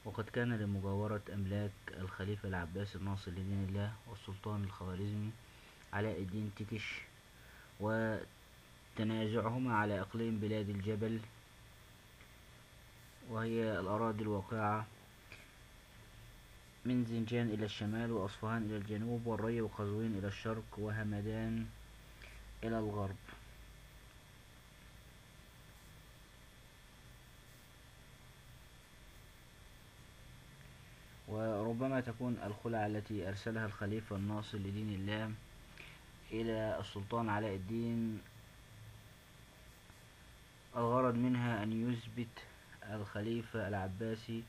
وقد كان لمجاورة أملاك الخليفة العباسي الناصر لدين الله والسلطان الخوارزمي علاء الدين تكش وتنازعهما على إقليم بلاد الجبل، وهي الأراضي الواقعة من زنجان إلى الشمال، وأصفهان إلى الجنوب، والري وقزوين إلى الشرق، وهمدان إلى الغرب. وربما تكون الخلع التي أرسلها الخليفة الناصر لدين الله إلى السلطان علاء الدين الغرض منها أن يثبت الخليفة العباسي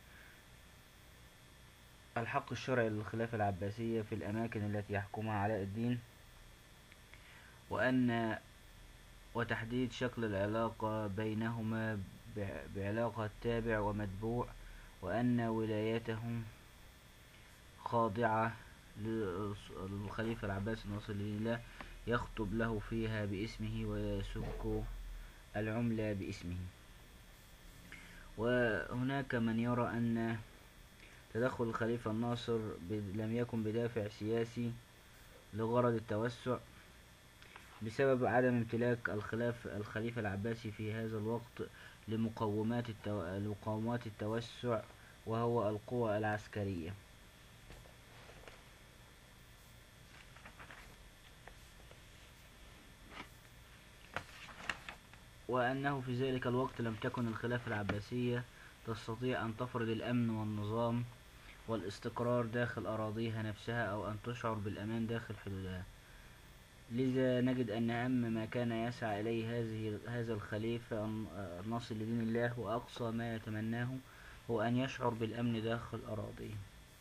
الحق الشرعي للخلافة العباسية في الأماكن التي يحكمها علاء الدين، وتحديد شكل العلاقة بينهما بعلاقة تابع ومتبوع، وأن ولايتهم خاضعة للخليفة العباسي الناصر لدين الله يخطب له فيها باسمه ويسك العملة باسمه. وهناك من يرى أن تدخل الخليفة الناصر لم يكن بدافع سياسي لغرض التوسع، بسبب عدم امتلاك الخليفة العباسي في هذا الوقت لمقومات التوسع، وهو القوى العسكرية. وأنه في ذلك الوقت لم تكن الخلافة العباسية تستطيع أن تفرض الأمن والنظام والاستقرار داخل أراضيها نفسها، أو أن تشعر بالأمان داخل حدودها. لذا نجد أن أهم ما كان يسعى إليه هذا الخليفة الناصر لدين الله، وأقصى ما يتمناه هو أن يشعر بالأمن داخل أراضيه.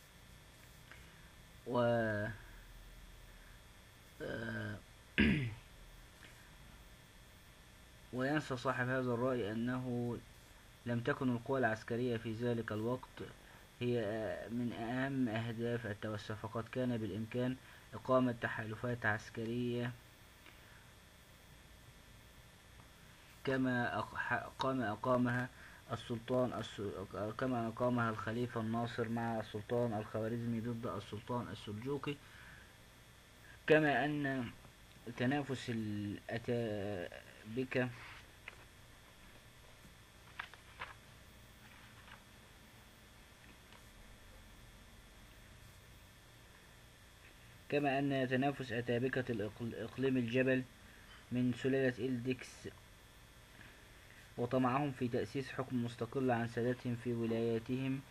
وينسى صاحب هذا الرأي أنه لم تكن القوى العسكرية في ذلك الوقت هي من أهم أهداف التوسع، فقد كان بالإمكان إقامة تحالفات عسكرية كما أقامها الخليفة الناصر مع السلطان الخوارزمي ضد السلطان السلجوقي. كما أن تنافس الأتابكة إقليم الجبل من سلالة إلدكس وطمعهم في تأسيس حكم مستقل عن سادتهم في ولاياتهم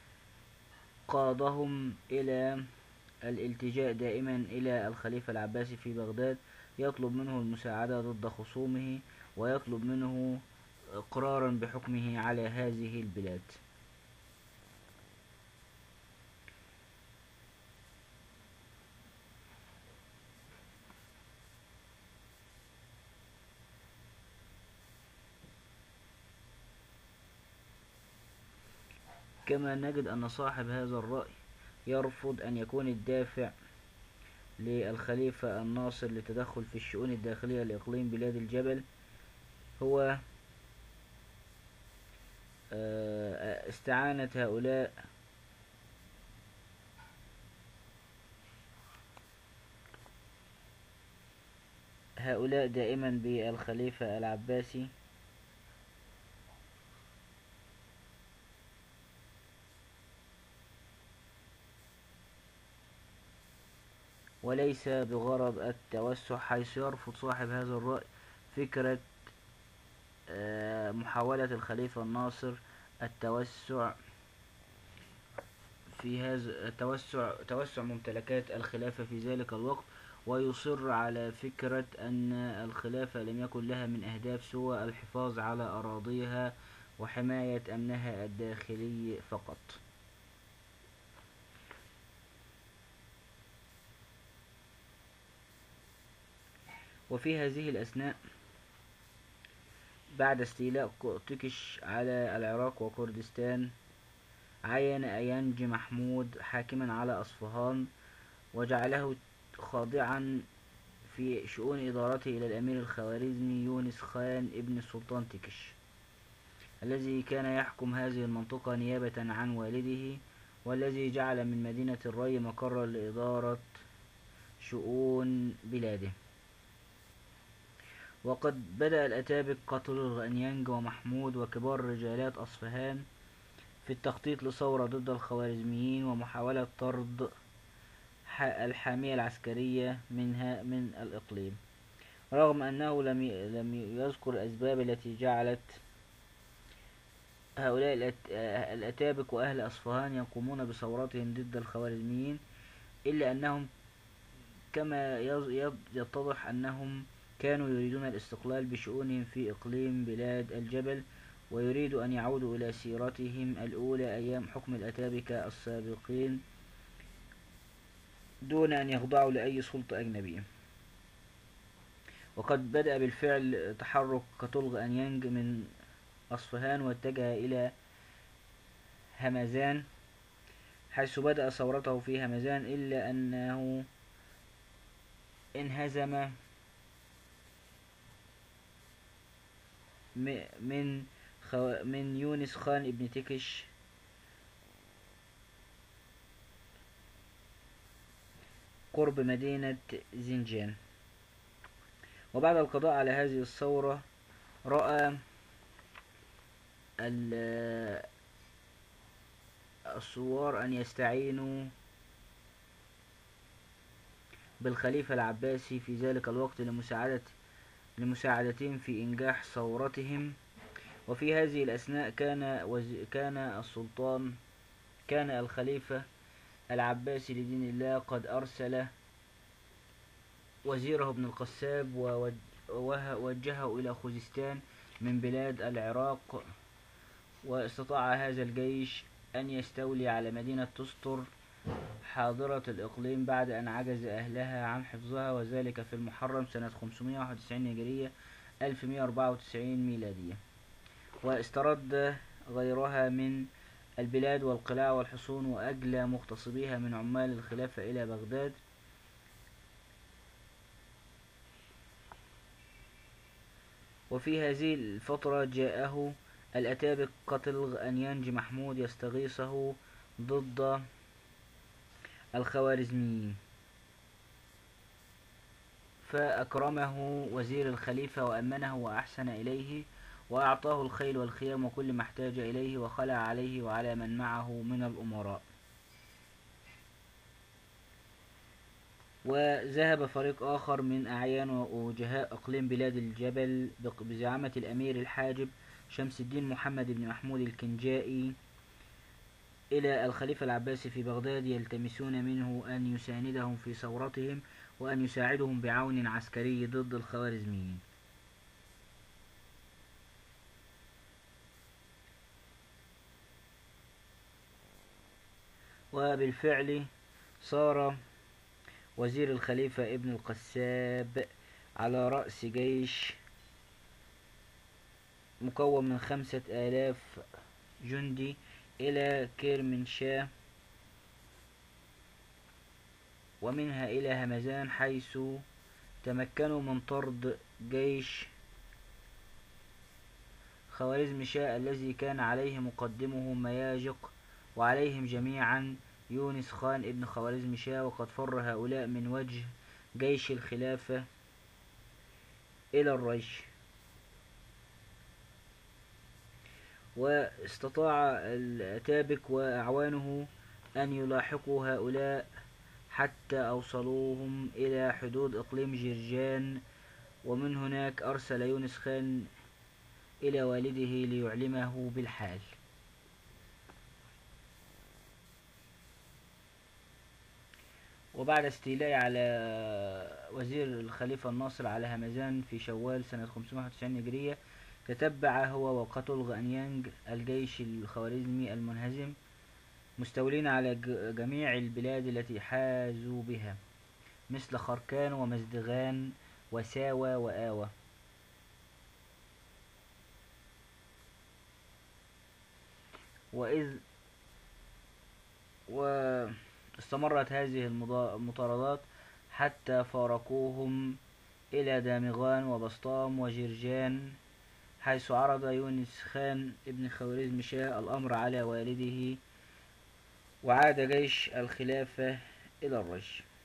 قادهم إلى الالتجاء دائما إلى الخليفة العباسي في بغداد، يطلب منه المساعدة ضد خصومه، ويطلب منه إقرارا بحكمه على هذه البلاد. كما نجد أن صاحب هذا الرأي يرفض أن يكون الدافع للخليفة الناصر لتدخل في الشؤون الداخلية لإقليم بلاد الجبل هو استعانة هؤلاء دائما بالخليفة العباسي، وليس بغرض التوسع، حيث يرفض صاحب هذا الرأي فكرة محاولة الخليفة الناصر التوسع في هذا توسع ممتلكات الخلافة في ذلك الوقت، ويصر على فكرة أن الخلافة لم يكن لها من أهداف سوى الحفاظ على أراضيها وحماية أمنها الداخلي فقط. وفي هذه الأثناء بعد استيلاء تكش على العراق وكردستان، عين أينج محمود حاكما على أصفهان، وجعله خاضعا في شؤون إدارته إلى الأمير الخوارزمي يونس خان ابن السلطان تكش. الذي كان يحكم هذه المنطقة نيابة عن والده، والذي جعل من مدينة الري مقرا لإدارة شؤون بلاده. وقد بدأ الأتابك قتل غانيانج ومحمود وكبار رجالات أصفهان في التخطيط لثورة ضد الخوارزميين ومحاولة طرد الحامية العسكرية من الإقليم، رغم أنه لم يذكر الأسباب التي جعلت هؤلاء الأتابك وأهل أصفهان يقومون بثوراتهم ضد الخوارزميين، إلا أنهم كما يتضح أنهم كانوا يريدون الاستقلال بشؤونهم في إقليم بلاد الجبل، ويريدوا أن يعودوا إلى سيرتهم الأولى أيام حكم الأتابكة السابقين دون أن يخضعوا لأي سلطة أجنبية. وقد بدأ بالفعل تحرك كتلغ أنيانج من أصفهان واتجه إلى همزان، حيث بدأ ثورته في همزان، إلا أنه انهزم من يونس خان ابن تكش قرب مدينة زنجان. وبعد القضاء على هذه الثورة، رأى الثوار أن يستعينوا بالخليفة العباسي في ذلك الوقت لمساعدتهم في إنجاح ثورتهم. وفي هذه الأثناء كان الخليفة العباسي لدين الله قد أرسل وزيره ابن القساب ووجهه إلى خوزستان من بلاد العراق، واستطاع هذا الجيش أن يستولي على مدينة تستر حاضرة الإقليم بعد أن عجز أهلها عن حفظها، وذلك في المحرم سنة 591 هجرية 1194 ميلادية. واسترد غيرها من البلاد والقلاع والحصون، وأجلى مغتصبيها من عمال الخلافة إلى بغداد. وفي هذه الفترة جاءه الأتابك قتل أنيانج محمود يستغيثه ضد الخوارزميين، فأكرمه وزير الخليفة وأمنه وأحسن إليه، وأعطاه الخيل والخيام وكل ما احتاج إليه، وخلع عليه وعلى من معه من الأمراء. وذهب فريق آخر من أعيان ووجهاء إقليم بلاد الجبل بزعامة الأمير الحاجب شمس الدين محمد بن محمود الكنجائي إلى الخليفة العباسي في بغداد، يلتمسون منه أن يساندهم في ثورتهم وأن يساعدهم بعون عسكري ضد الخوارزميين. وبالفعل صار وزير الخليفة ابن القساب على رأس جيش مكون من 5000 جندي إلى كرمنشاه ومنها إلى همزان، حيث تمكنوا من طرد جيش خوارزمشاه الذي كان عليه مقدمه مياجق، وعليهم جميعا يونس خان ابن خوارزمشاه. وقد فر هؤلاء من وجه جيش الخلافة إلى الريش، واستطاع الأتابك وأعوانه أن يلاحقوا هؤلاء حتى أوصلوهم إلى حدود إقليم جرجان، ومن هناك أرسل يونس خان إلى والده ليعلمه بالحال. وبعد استيلاء على وزير الخليفة الناصر على همزان في شوال سنة 591 هجرية، تتبع هو وقتل غانيانج الجيش الخوارزمي المنهزم، مستولين على جميع البلاد التي حازوا بها مثل خركان ومزدغان وساوى وآوى. واستمرت هذه المطاردات حتى فارقوهم إلى دامغان وبسطام وجرجان، حيث عرض يونس خان ابن خوارزم شاه الأمر على والده، وعاد جيش الخلافة إلى الرش.